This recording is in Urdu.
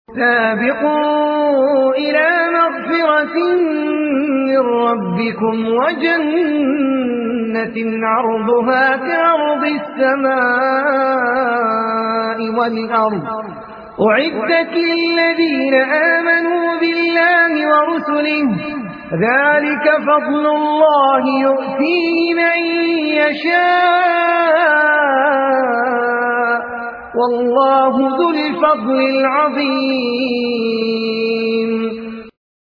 سابقوا إلى مغفرة من ربكم وجنة عرضها كعرض السماء والأرض أعدت للذين آمنوا بالله ورسله ذلك فضل الله يؤتيه من يشاء والله ذو الفضل العظيم.